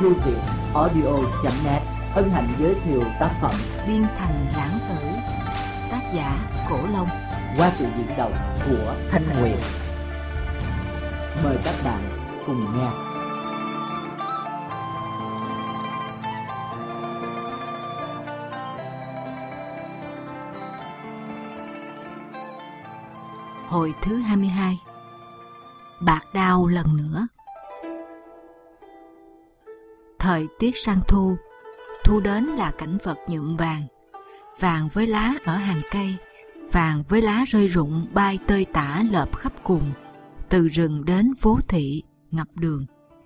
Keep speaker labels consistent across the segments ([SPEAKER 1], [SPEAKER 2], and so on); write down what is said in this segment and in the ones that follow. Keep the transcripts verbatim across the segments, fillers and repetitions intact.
[SPEAKER 1] thư viện audio chấm net hân hạnh giới thiệu tác phẩm
[SPEAKER 2] Biên Thành Lãng Tử, tác giả Cổ Long,
[SPEAKER 1] qua sự diễn đọc của Thanh Nguyệt. Mời các bạn cùng nghe.
[SPEAKER 2] Hồi thứ hai mươi hai. Bạc đao lần nữa. Thời tiết sang thu, thu đến là cảnh vật nhuộm vàng, vàng với lá ở hàng cây, vàng với lá rơi rụng bay tơi tả lợp khắp cùng, từ rừng đến phố thị ngập đường.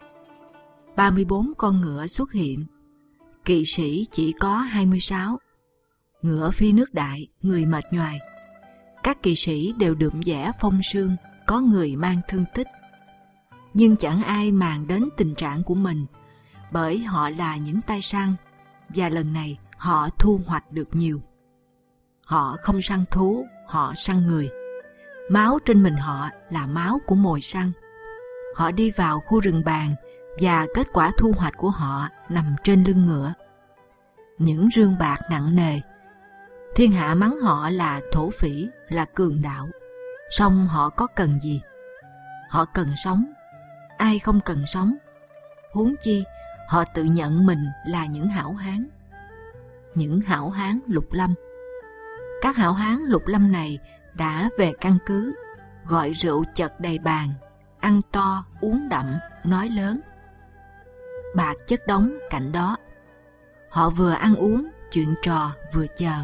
[SPEAKER 2] ba mươi bốn con ngựa xuất hiện, kỵ sĩ chỉ có hai mươi sáu. Ngựa phi nước đại, người mệt nhoài. Các kỵ sĩ đều đượm vẻ phong sương, có người mang thương tích. Nhưng chẳng ai màng đến tình trạng của mình, bởi họ là những tay săn, và lần này họ thu hoạch được nhiều. Họ không săn thú, họ săn người. Máu trên mình họ là máu của mồi săn. Họ đi vào khu rừng bàn, và kết quả thu hoạch của họ nằm trên lưng ngựa. Những rương bạc nặng nề. Thiên hạ mắng họ là thổ phỉ, là cường đạo. Song họ có cần gì? Họ cần sống. Ai không cần sống? Huống chi, họ tự nhận mình là những hảo hán. Những hảo hán lục lâm. Các hảo hán lục lâm này đã về căn cứ, gọi rượu chật đầy bàn, ăn to, uống đậm, nói lớn. Bạc chất đống cạnh đó. Họ vừa ăn uống, chuyện trò vừa chờ.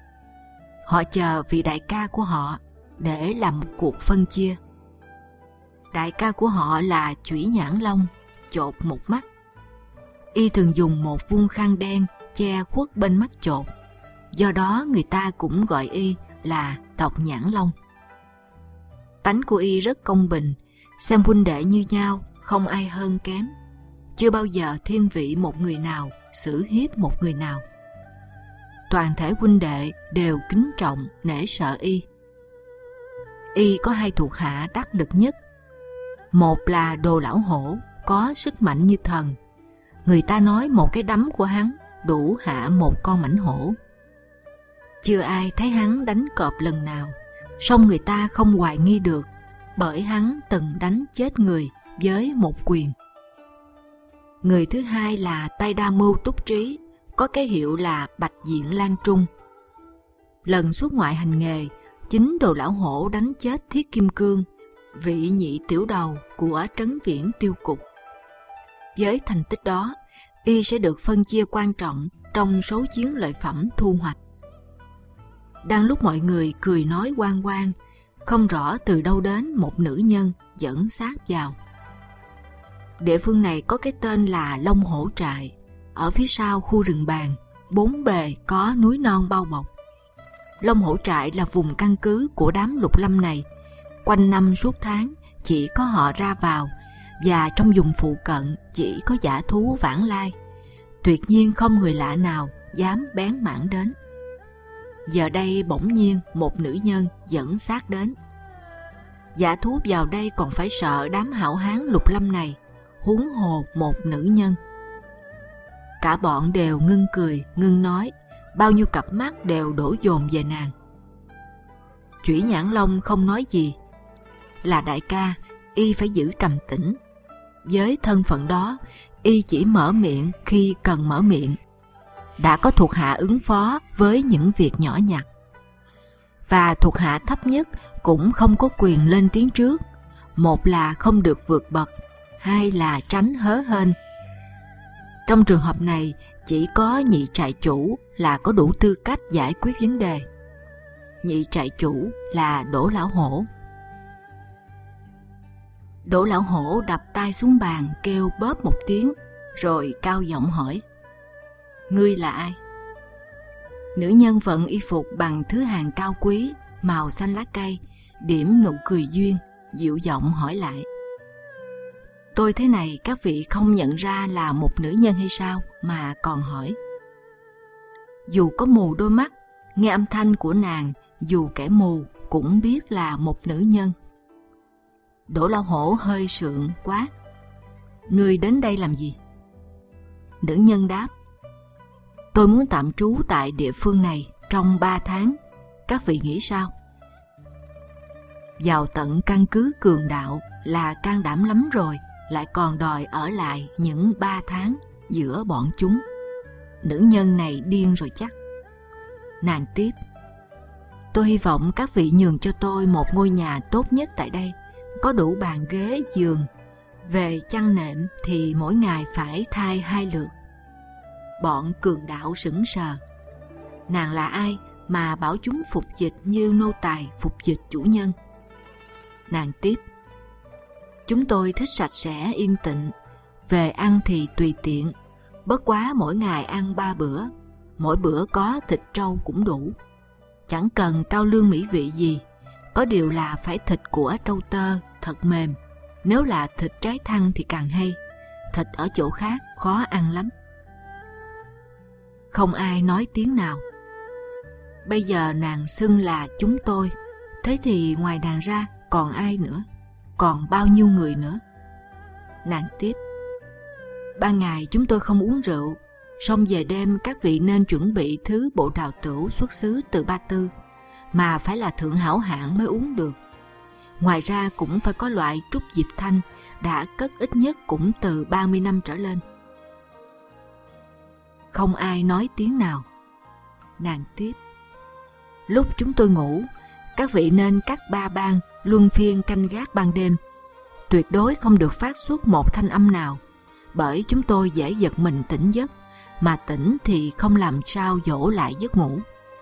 [SPEAKER 2] Họ chờ vị đại ca của họ để làm một cuộc phân chia. Đại ca của họ là Chủy Nhãn Long, chột một mắt. Y thường dùng một vuông khăn đen che khuất bên mắt chột, do đó người ta cũng gọi y là Độc Nhãn Long. Tánh của y rất công bình, xem huynh đệ như nhau, không ai hơn kém. Chưa bao giờ thiên vị một người nào, xử hiếp một người nào. Toàn thể huynh đệ đều kính trọng, nể sợ y. Y có hai thuộc hạ đắc lực nhất. Một là Đồ Lão Hổ, có sức mạnh như thần. Người ta nói một cái đấm của hắn đủ hạ một con mãnh hổ. Chưa ai thấy hắn đánh cọp lần nào, song người ta không hoài nghi được, bởi hắn từng đánh chết người với một quyền. Người thứ hai là tay đa mưu túc trí, có cái hiệu là Bạch Diện Lan Trung. Lần xuất ngoại hành nghề, chính Đồ Lão Hổ đánh chết Thiết Kim Cương, vị nhị tiểu đầu của Trấn Viễn Tiêu Cục. Với thành tích đó, y sẽ được phân chia quan trọng trong số chiến lợi phẩm thu hoạch. Đang lúc mọi người cười nói oan oan, không rõ từ đâu đến một nữ nhân dẫn xác vào. Địa phương này có cái tên là Long Hổ Trại, ở phía sau khu rừng bàn, bốn bề có núi non bao bọc. Long Hổ Trại là vùng căn cứ của đám lục lâm này. Quanh năm suốt tháng chỉ có họ ra vào, và trong vùng phụ cận chỉ có dã thú vãng lai. Tuyệt nhiên không người lạ nào dám bén mảng đến. Giờ đây bỗng nhiên một nữ nhân dẫn xác đến. Dã thú vào đây còn phải sợ đám hảo hán lục lâm này, huống hồ một nữ nhân. Cả bọn đều ngưng cười, ngưng nói, bao nhiêu cặp mắt đều đổ dồn về nàng. Chủy Nhãn Long không nói gì. Là đại ca, y phải giữ trầm tĩnh. Với thân phận đó, y chỉ mở miệng khi cần mở miệng. Đã có thuộc hạ ứng phó với những việc nhỏ nhặt. Và thuộc hạ thấp nhất cũng không có quyền lên tiếng trước. Một là không được vượt bậc, hai là tránh hớ hênh. Trong trường hợp này, chỉ có nhị trại chủ là có đủ tư cách giải quyết vấn đề. Nhị trại chủ là Đỗ Lão Hổ. Đỗ Lão Hổ đập tay xuống bàn, kêu bóp một tiếng, rồi cao giọng hỏi: Ngươi là ai? Nữ nhân vận y phục bằng thứ hàng cao quý, màu xanh lá cây, điểm nụ cười duyên, dịu giọng hỏi lại: Tôi thế này các vị không nhận ra là một nữ nhân hay sao mà còn hỏi? Dù có mù đôi mắt, nghe âm thanh của nàng, dù kẻ mù cũng biết là một nữ nhân. Đỗ Lão Hổ hơi sượng quát: Ngươi đến đây làm gì? Nữ nhân đáp: tôi muốn tạm trú tại địa phương này trong ba tháng, các vị nghĩ sao? Vào tận căn cứ Cường Đạo là can đảm lắm rồi, lại còn đòi ở lại những ba tháng giữa bọn chúng. Nữ nhân này điên rồi chắc. Nàng tiếp: tôi hy vọng các vị nhường cho tôi một ngôi nhà tốt nhất tại đây, có đủ bàn ghế, giường. Về chăn nệm thì mỗi ngày phải thay hai lượt. Bọn Cường Đạo sững sờ. Nàng là ai mà bảo chúng phục dịch như nô tài phục dịch chủ nhân? Nàng tiếp: chúng tôi thích sạch sẽ yên tĩnh, về ăn thì tùy tiện, bất quá mỗi ngày ăn ba bữa, mỗi bữa có thịt trâu cũng đủ. Chẳng cần cao lương mỹ vị gì, có điều là phải thịt của trâu tơ thật mềm, nếu là thịt trái thăng thì càng hay, thịt ở chỗ khác khó ăn lắm. Không ai nói tiếng nào. Bây giờ nàng xưng là chúng tôi, thế thì ngoài nàng ra còn ai nữa, còn bao nhiêu người nữa? Nàng tiếp: ban ngày chúng tôi không uống rượu, song về đêm các vị nên chuẩn bị thứ bộ đào tửu xuất xứ từ Ba Tư, mà phải là thượng hảo hạng mới uống được. Ngoài ra cũng phải có loại trúc diệp thanh, đã cất ít nhất cũng từ ba mươi năm trở lên. Không ai nói tiếng nào. Nàng tiếp: lúc chúng tôi ngủ, các vị nên cắt ba ban luân phiên canh gác ban đêm, tuyệt đối không được phát xuất một thanh âm nào, bởi chúng tôi dễ giật mình tỉnh giấc, mà tỉnh thì không làm sao dỗ lại giấc ngủ.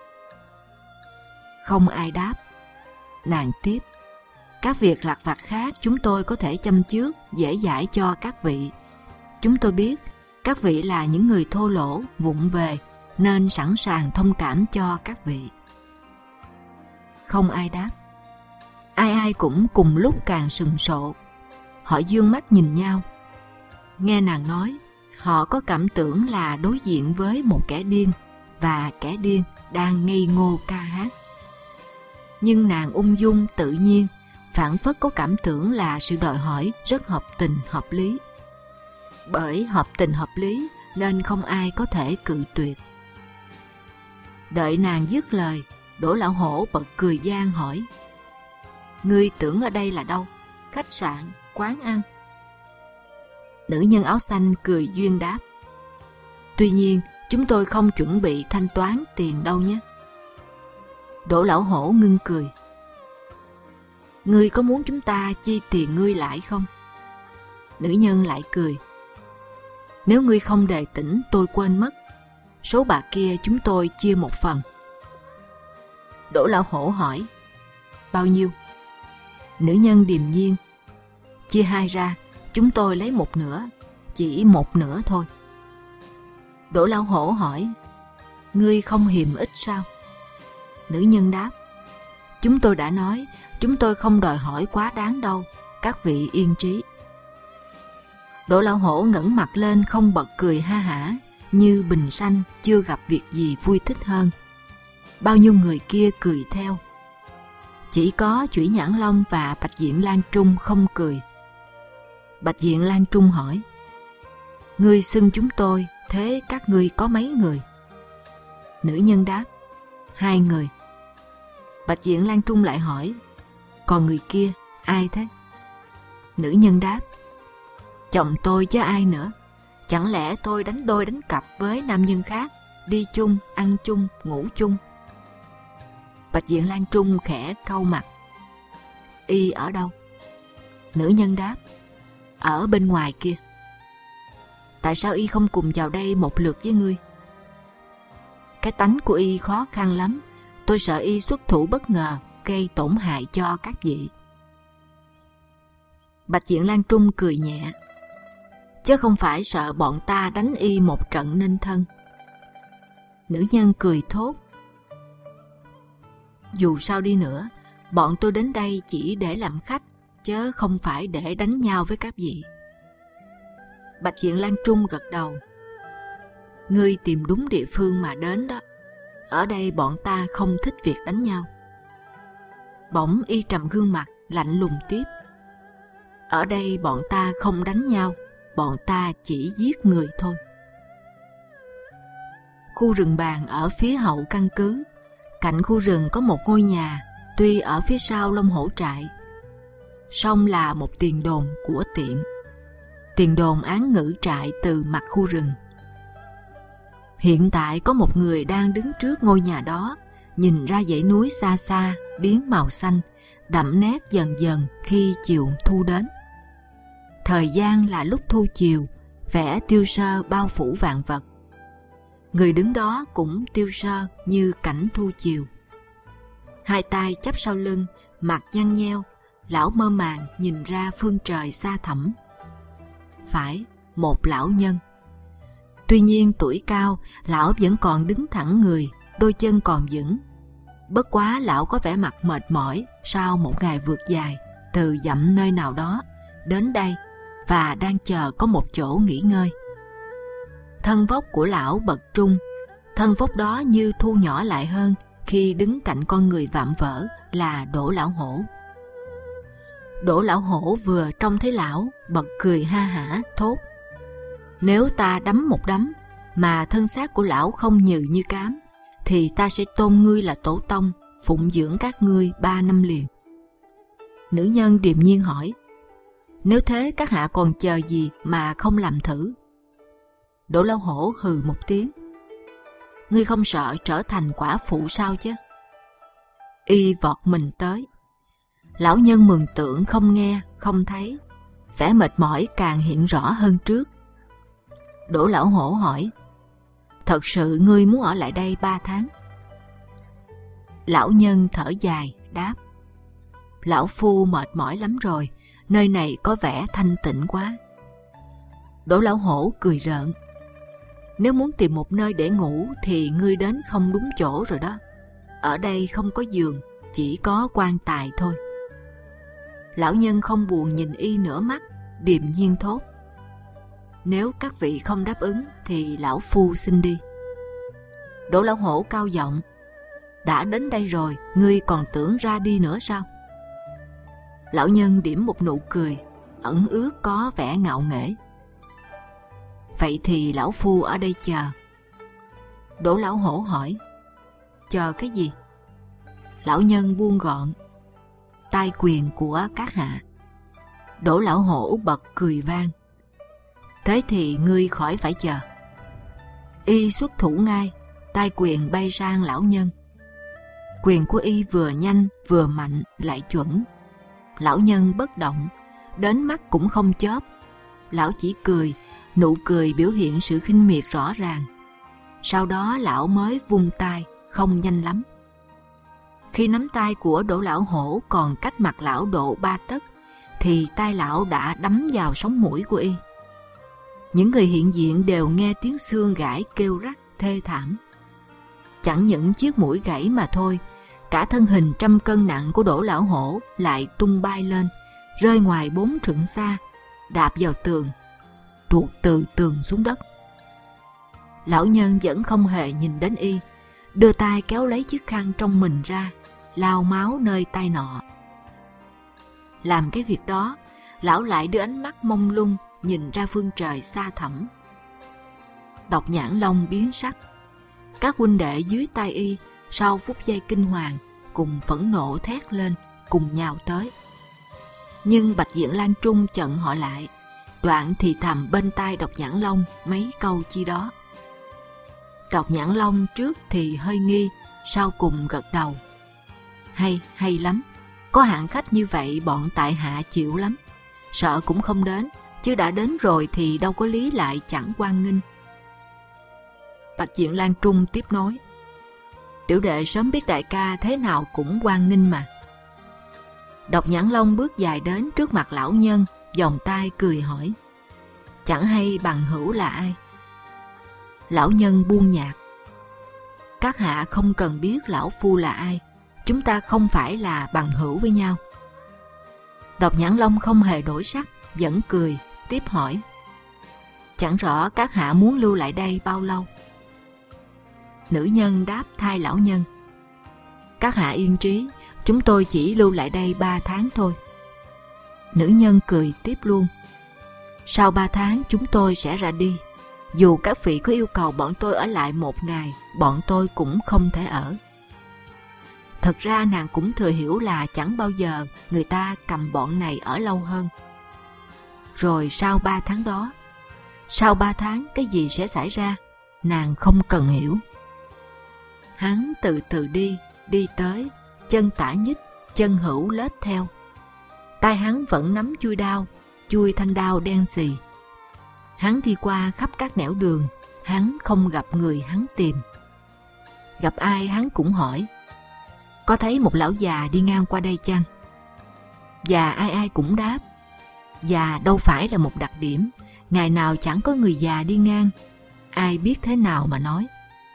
[SPEAKER 2] Không ai đáp. Nàng tiếp: các việc lặt vặt khác chúng tôi có thể châm chước dễ dãi cho các vị. Chúng tôi biết các vị là những người thô lỗ vụng về, nên sẵn sàng thông cảm cho các vị. Không ai đáp. Ai ai cũng cùng lúc càng sừng sộ. Họ dương mắt nhìn nhau. Nghe nàng nói, họ có cảm tưởng là đối diện với một kẻ điên, và kẻ điên đang ngây ngô ca hát. Nhưng nàng ung dung tự nhiên, phảng phất có cảm tưởng là sự đòi hỏi rất hợp tình hợp lý. Bởi hợp tình hợp lý nên không ai có thể cự tuyệt. Đợi nàng dứt lời, Đỗ Lão Hổ bật cười gian hỏi: ngươi tưởng ở đây là đâu? Khách sạn, quán ăn? Nữ nhân áo xanh cười duyên đáp: tuy nhiên chúng tôi không chuẩn bị thanh toán tiền đâu nhé. Đỗ Lão Hổ ngưng cười: ngươi có muốn chúng ta chi tiền ngươi lại không? Nữ nhân lại cười: nếu ngươi không đề tỉnh tôi quên mất, số bạc kia chúng tôi chia một phần. Đỗ Lão Hổ hỏi: bao nhiêu? Nữ nhân điềm nhiên: chia hai ra, chúng tôi lấy một nửa, chỉ một nửa thôi. Đỗ Lão Hổ hỏi: ngươi không hiềm ích sao? Nữ nhân đáp: chúng tôi đã nói, chúng tôi không đòi hỏi quá đáng đâu, các vị yên trí. Đỗ Lão Hổ ngẩng mặt lên không bật cười ha hả, như bình sanh chưa gặp việc gì vui thích hơn. Bao nhiêu người kia cười theo. Chỉ có Chủy Nhãn Long và Bạch Diện Lan Trung không cười. Bạch Diện Lan Trung hỏi: ngươi xưng chúng tôi, thế các ngươi có mấy người? Nữ nhân đáp: hai người. Bạch Diện Lan Trung lại hỏi: còn người kia ai thế? Nữ nhân đáp: chồng tôi chứ ai nữa. Chẳng lẽ tôi đánh đôi đánh cặp với nam nhân khác, đi chung, ăn chung, ngủ chung? Bạch Diện Lan Trung khẽ cau mặt: y ở đâu? Nữ nhân đáp: ở bên ngoài kia. Tại sao y không cùng vào đây một lượt với ngươi? Cái tánh của y khó khăn lắm, tôi sợ y xuất thủ bất ngờ, gây tổn hại cho các vị. Bạch Diện Lan Trung cười nhẹ: chứ không phải sợ bọn ta đánh y một trận nên thân. Nữ nhân cười thốt: dù sao đi nữa, bọn tôi đến đây chỉ để làm khách, chứ không phải để đánh nhau với các vị. Bạch Diện Lan Trung gật đầu: ngươi tìm đúng địa phương mà đến đó. Ở đây bọn ta không thích việc đánh nhau. Bỗng y trầm gương mặt, lạnh lùng tiếp: ở đây bọn ta không đánh nhau, bọn ta chỉ giết người thôi. Khu rừng bàn ở phía hậu căn cứ. Cạnh khu rừng có một ngôi nhà, tuy ở phía sau Long Hổ trại. Sông là một tiền đồn của tiệm. Tiền đồn án ngữ trại từ mặt khu rừng. Hiện tại có một người đang đứng trước ngôi nhà đó, nhìn ra dãy núi xa xa, biến màu xanh, đậm nét dần dần khi chiều thu đến. Thời gian là lúc thu chiều, vẻ tiêu sơ bao phủ vạn vật. Người đứng đó cũng tiêu sơ như cảnh thu chiều. Hai tay chắp sau lưng, mặt nhăn nheo, lão mơ màng nhìn ra phương trời xa thẳm. Phải, một lão nhân. Tuy nhiên tuổi cao, lão vẫn còn đứng thẳng người, đôi chân còn vững. Bất quá lão có vẻ mặt mệt mỏi sau một ngày vượt dài, từ dặm nơi nào đó đến đây, và đang chờ có một chỗ nghỉ ngơi. Thân vóc của lão bậc trung, thân vóc đó như thu nhỏ lại hơn khi đứng cạnh con người vạm vỡ là Đỗ Lão Hổ. Đỗ Lão Hổ vừa trông thấy lão, bật cười ha hả, thốt: nếu ta đấm một đấm mà thân xác của lão không nhừ như cám, thì ta sẽ tôn ngươi là tổ tông, phụng dưỡng các ngươi ba năm liền. Nữ nhân điềm nhiên hỏi: nếu thế các hạ còn chờ gì mà không làm thử? Đỗ Lão Hổ hừ một tiếng: ngươi không sợ trở thành quả phụ sao chứ? Y vọt mình tới. Lão nhân mường tượng không nghe, không thấy, vẻ mệt mỏi càng hiện rõ hơn trước. Đỗ Lão Hổ hỏi: thật sự ngươi muốn ở lại đây ba tháng? Lão nhân thở dài đáp: lão phu mệt mỏi lắm rồi, nơi này có vẻ thanh tịnh quá. Đỗ Lão Hổ cười rợn: nếu muốn tìm một nơi để ngủ thì ngươi đến không đúng chỗ rồi đó. Ở đây không có giường, chỉ có quan tài thôi. Lão nhân không buồn nhìn y nửa mắt, điềm nhiên thốt: nếu các vị không đáp ứng thì lão phu xin đi. Đỗ Lão Hổ cao giọng: đã đến đây rồi, ngươi còn tưởng ra đi nữa sao? Lão nhân điểm một nụ cười, ẩn ước có vẻ ngạo nghễ: vậy thì lão phu ở đây chờ. Đỗ Lão Hổ hỏi: chờ cái gì? Lão nhân buông gọn: tai quyền của các hạ. Đỗ Lão Hổ bật cười vang: thế thì ngươi khỏi phải chờ. Y xuất thủ ngay, tai quyền bay sang lão nhân. Quyền của y vừa nhanh vừa mạnh lại chuẩn. Lão nhân bất động, đến mắt cũng không chớp. Lão chỉ cười, nụ cười biểu hiện sự khinh miệt rõ ràng. Sau đó lão mới vung tay, không nhanh lắm. Khi nắm tay của Đỗ Lão Hổ còn cách mặt lão độ ba tấc, thì tay lão đã đắm vào sống mũi của y. Những người hiện diện đều nghe tiếng xương gãy kêu rắc thê thảm. Chẳng những chiếc mũi gãy mà thôi, cả thân hình trăm cân nặng của Đỗ Lão Hổ lại tung bay lên, rơi ngoài bốn trượng xa, đạp vào tường, tuột từ tường xuống đất. Lão nhân vẫn không hề nhìn đến y, đưa tay kéo lấy chiếc khăn trong mình ra, lau máu nơi tay nọ. Làm cái việc đó, lão lại đưa ánh mắt mông lung nhìn ra phương trời xa thẳm. Độc Nhãn Long biến sắc. Các huynh đệ dưới tay y sau phút giây kinh hoàng cùng phẫn nộ thét lên, cùng nhào tới. Nhưng Bạch Diện Lan Trung chặn họ lại, đoạn thì thầm bên tai Độc Nhãn Long mấy câu chi đó. Độc Nhãn Long trước thì hơi nghi, sau cùng gật đầu: hay, hay lắm. Có hạng khách như vậy bọn tại hạ chịu lắm. Sợ cũng không đến, chứ đã đến rồi thì đâu có lý lại chẳng hoan nghênh. Bạch Diện Lan Trung tiếp nói: tiểu đệ sớm biết đại ca thế nào cũng hoan nghênh mà. Độc Nhãn Long bước dài đến trước mặt lão nhân, vòng tay cười hỏi: chẳng hay bằng hữu là ai? Lão nhân buông nhạc: các hạ không cần biết lão phu là ai, chúng ta không phải là bằng hữu với nhau. Độc Nhãn Long không hề đổi sắc, vẫn cười, tiếp hỏi: chẳng rõ các hạ muốn lưu lại đây bao lâu? Nữ nhân đáp thay lão nhân: các hạ yên trí, chúng tôi chỉ lưu lại đây ba tháng thôi. Nữ nhân cười tiếp luôn: sau ba tháng chúng tôi sẽ ra đi, Dù các vị có yêu cầu bọn tôi ở lại một ngày, bọn tôi cũng không thể ở. Thật ra nàng cũng thừa hiểu là chẳng bao giờ người ta cầm bọn này ở lâu hơn. Rồi sau ba tháng đó, sau ba tháng cái gì sẽ xảy ra, nàng không cần hiểu. Hắn từ từ đi, đi tới, chân tả nhích, chân hữu lết theo. Tay hắn vẫn nắm chuôi đao, chuôi thanh đao đen xì. Hắn đi qua khắp các nẻo đường, hắn không gặp người hắn tìm. Gặp ai hắn cũng hỏi, có thấy một lão già đi ngang qua đây chăng? Và ai ai cũng đáp, già đâu phải là một đặc điểm, ngày nào chẳng có người già đi ngang, ai biết thế nào mà nói.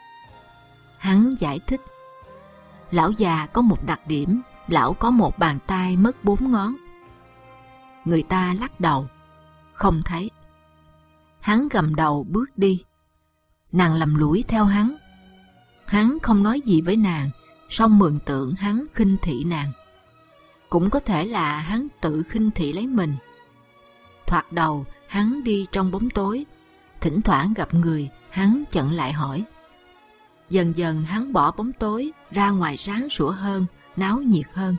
[SPEAKER 2] Hắn giải thích, lão già có một đặc điểm, lão có một bàn tay mất bốn ngón. Người ta lắc đầu, không thấy. Hắn gầm đầu bước đi. Nàng lầm lũi theo hắn. Hắn không nói gì với nàng, song mường tượng hắn khinh thị nàng. Cũng có thể là hắn tự khinh thị lấy mình. Thoạt đầu hắn đi trong bóng tối, thỉnh thoảng gặp người hắn chặn lại hỏi. Dần dần hắn bỏ bóng tối ra ngoài sáng sủa hơn, náo nhiệt hơn.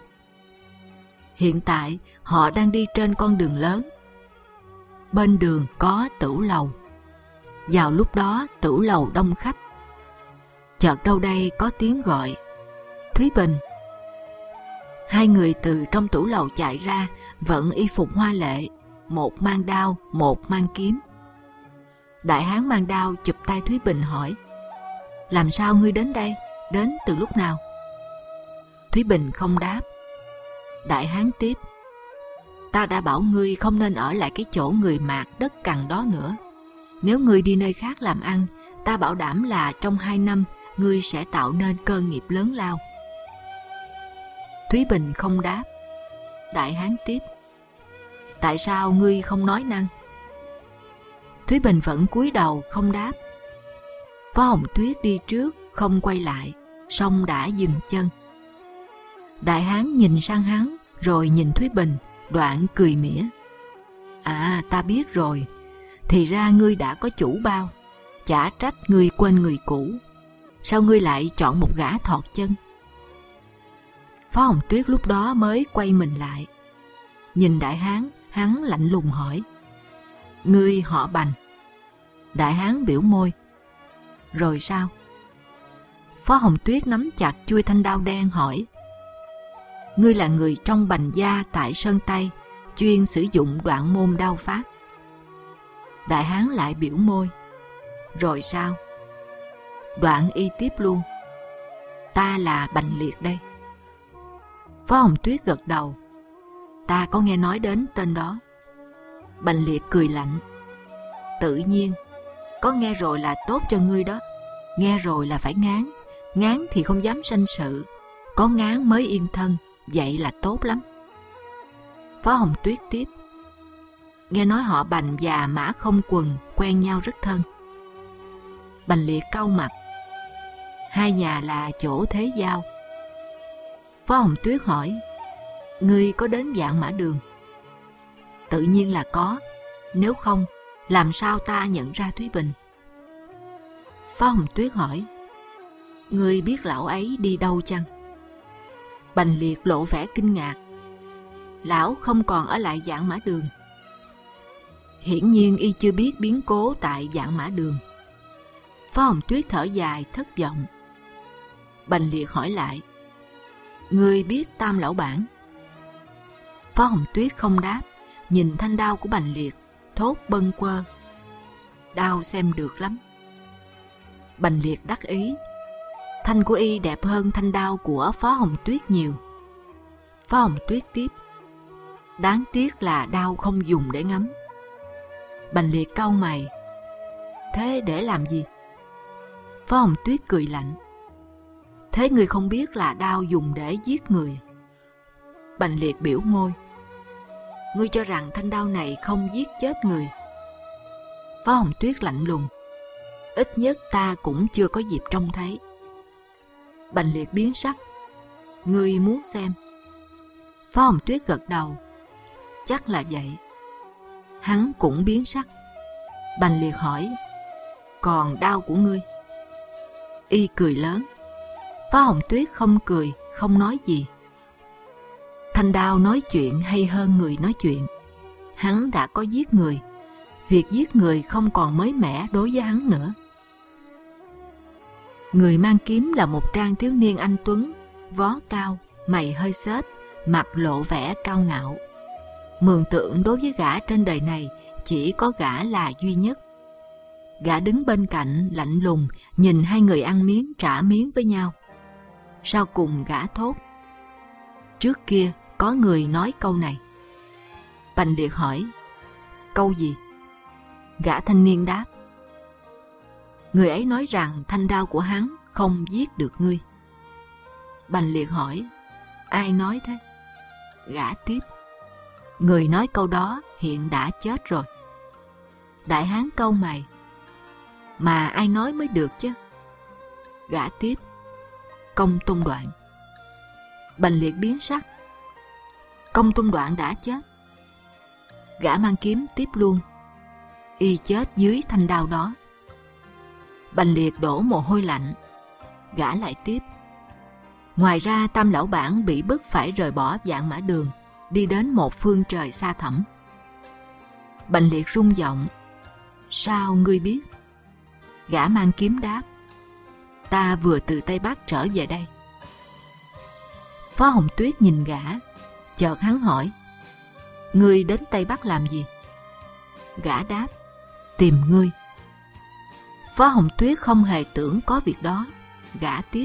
[SPEAKER 2] Hiện tại họ đang đi trên con đường lớn. Bên đường có tửu lầu. Vào lúc đó tửu lầu đông khách. Chợt đâu đây có tiếng gọi, Thúy Bình. Hai người từ trong tửu lầu chạy ra, vận y phục hoa lệ, một mang đao, một mang kiếm. Đại hán mang đao chụp tay Thúy Bình hỏi, làm sao ngươi đến đây, đến từ lúc nào? Thúy Bình không đáp. Đại hán tiếp, ta đã bảo ngươi không nên ở lại cái chỗ người mạt đất cằn đó nữa. Nếu ngươi đi nơi khác làm ăn, ta bảo đảm là trong hai năm ngươi sẽ tạo nên cơ nghiệp lớn lao. Thúy Bình không đáp. Đại hán tiếp, tại sao ngươi không nói năng? Thúy Bình vẫn cúi đầu không đáp. Phó Hồng Tuyết đi trước không quay lại, song đã dừng chân. Đại hán nhìn sang hắn, rồi nhìn Thúy Bình, đoạn cười mỉa. À, ta biết rồi, thì ra ngươi đã có chủ bao, chả trách ngươi quên người cũ. Sao ngươi lại chọn một gã thọt chân? Phó Hồng Tuyết lúc đó mới quay mình lại. Nhìn đại hán, hắn lạnh lùng hỏi, ngươi họ Bành? Đại hán biểu môi. Rồi sao? Phó Hồng Tuyết nắm chặt chuôi thanh đao đen hỏi, ngươi là người trong Bành gia tại Sơn Tây, chuyên sử dụng đoạn môn đao pháp. Đại hán lại biểu môi. Rồi sao? Đoạn y tiếp luôn, ta là Bành Liệt đây. Phó Hồng Tuyết gật đầu. Ta có nghe nói đến tên đó. Bành Liệt cười lạnh. Tự nhiên, có nghe rồi là tốt cho ngươi đó. Nghe rồi là phải ngán, ngán thì không dám sanh sự, có ngán mới yên thân, vậy là tốt lắm. Phó Hồng Tuyết tiếp. Nghe nói họ Bành và Mã Không Quần quen nhau rất thân. Bành Liệt cau mặt. Hai nhà là chỗ thế giao. Phó Hồng Tuyết hỏi, ngươi có đến Vạn Mã Đường? Tự nhiên là có, nếu không làm sao ta nhận ra Thúy Bình? Phó Hồng Tuyết hỏi, ngươi biết lão ấy đi đâu chăng? Bành Liệt lộ vẻ kinh ngạc. Lão không còn ở lại Vạn Mã Đường. Hiển nhiên y chưa biết biến cố tại Vạn Mã Đường. Phó Hồng Tuyết thở dài thất vọng. Bành Liệt hỏi lại, ngươi biết Tam lão bản? Phó Hồng Tuyết không đáp, nhìn thanh đao của Bành Liệt, thốt bâng quơ. Đao xem được lắm. Bành Liệt đắc ý. Thanh của y đẹp hơn thanh đao của Phó Hồng Tuyết nhiều. Phó Hồng Tuyết tiếp. Đáng tiếc là đao không dùng để ngắm. Bành Liệt cau mày. Thế để làm gì? Phó Hồng Tuyết cười lạnh. Thế ngươi không biết là đao dùng để giết người? Bành Liệt biểu môi. Ngươi cho rằng thanh đao này không giết chết người? Phó Hồng Tuyết lạnh lùng. Ít nhất ta cũng chưa có dịp trông thấy. Bành Liệt biến sắc. Ngươi muốn xem? Phó Hồng Tuyết gật đầu. Chắc là vậy. Hắn cũng biến sắc. Bành Liệt hỏi, còn đao của ngươi. Y cười lớn. Phá Hồng Tuyết không cười, không nói gì. Thanh đao nói chuyện hay hơn người nói chuyện. Hắn đã có giết người. Việc giết người không còn mới mẻ đối với hắn nữa. Người mang kiếm là một trang thiếu niên anh tuấn, vó cao, mày hơi xết, mặt lộ vẻ cao ngạo. Mường tượng đối với gã trên đời này chỉ có gã là duy nhất. Gã đứng bên cạnh lạnh lùng nhìn hai người ăn miếng trả miếng với nhau. Sau cùng gã thốt: trước kia có người nói câu này. Bành Liệt hỏi: câu gì? Gã thanh niên đáp: người ấy nói rằng thanh đao của hắn không giết được ngươi. Bành Liệt hỏi: ai nói thế? Gã tiếp: người nói câu đó hiện đã chết rồi. Đại hán cau mày: mà ai nói mới được chứ? Gã tiếp: Công Tôn Đoạn. Bành Liệt biến sắc: Công Tôn Đoạn đã chết. Gã mang kiếm tiếp luôn: y chết dưới thanh đao đó. Bành Liệt đổ mồ hôi lạnh. Gã lại tiếp: ngoài ra Tam lão bản bị bức phải rời bỏ Vạn Mã Đường, đi đến một phương trời xa thẳm. Bành Liệt rung giọng: sao ngươi biết? Gã mang kiếm đáp: ta vừa từ Tây Bắc trở về đây. Phá Hồng Tuyết nhìn gã, chợt hắn hỏi: ngươi đến Tây Bắc làm gì? Gã đáp: tìm ngươi. Phá Hồng Tuyết không hề tưởng có việc đó. Gã tiếp: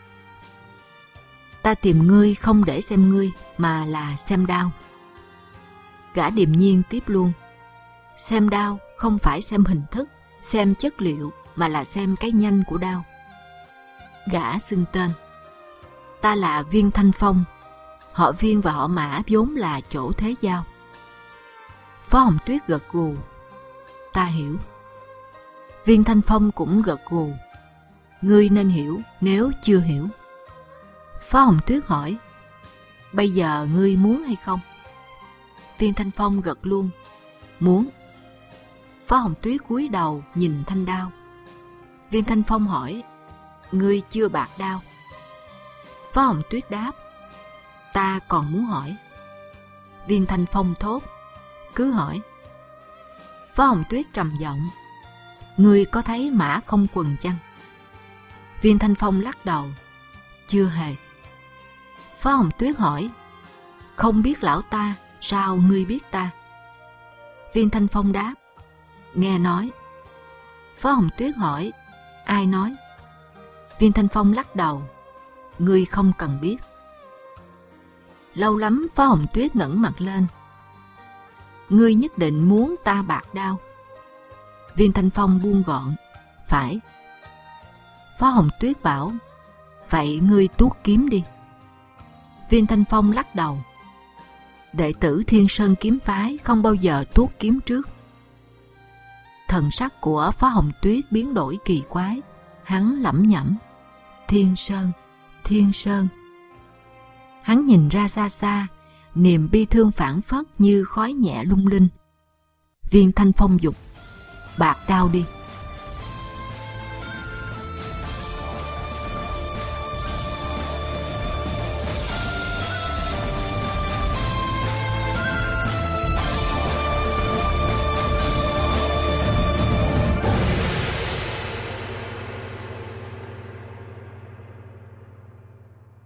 [SPEAKER 2] ta tìm ngươi không để xem ngươi, mà là xem đao. Gã điềm nhiên tiếp luôn: xem đao không phải xem hình thức, xem chất liệu, mà là xem cái nhanh của đao. Gã xưng tên: ta là Viên Thanh Phong. Họ Viên và họ Mã vốn là chỗ thế giao. Phá Hồng Tuyết gật gù: ta hiểu. Viên Thanh Phong cũng gật gù: ngươi nên hiểu nếu chưa hiểu. Phá Hồng Tuyết hỏi: bây giờ ngươi muốn hay không? Viên Thanh Phong gật luôn: muốn. Phá Hồng Tuyết cúi đầu nhìn thanh đao. Viên Thanh Phong hỏi: ngươi chưa bạc đao? Phá Hồng Tuyết đáp: ta còn muốn hỏi. Viên Thanh Phong thốt: cứ hỏi. Phá Hồng Tuyết trầm giọng: ngươi có thấy Mã Không Quần chăng? Viên Thanh Phong lắc đầu: chưa hề. Phá Hồng Tuyết hỏi: không biết lão ta, sao ngươi biết ta? Viên Thanh Phong đáp: nghe nói. Phá Hồng Tuyết hỏi: ai nói? Viên Thanh Phong lắc đầu: ngươi không cần biết. Lâu lắm Phá Hồng Tuyết ngẩng mặt lên: ngươi nhất định muốn ta bạc đao? Viên Thanh Phong buông gọn: phải. Phá Hồng Tuyết bảo: vậy ngươi tuốt kiếm đi. Viên Thanh Phong lắc đầu: đệ tử Thiên Sơn kiếm phái không bao giờ tuốt kiếm trước. Thần sắc của Phá Hồng Tuyết biến đổi kỳ quái. Hắn lẩm nhẩm: Thiên Sơn, Thiên Sơn. Hắn nhìn ra xa xa, niềm bi thương phảng phất như khói nhẹ lung linh. Viên Thanh Phong dục: bạc đao đi.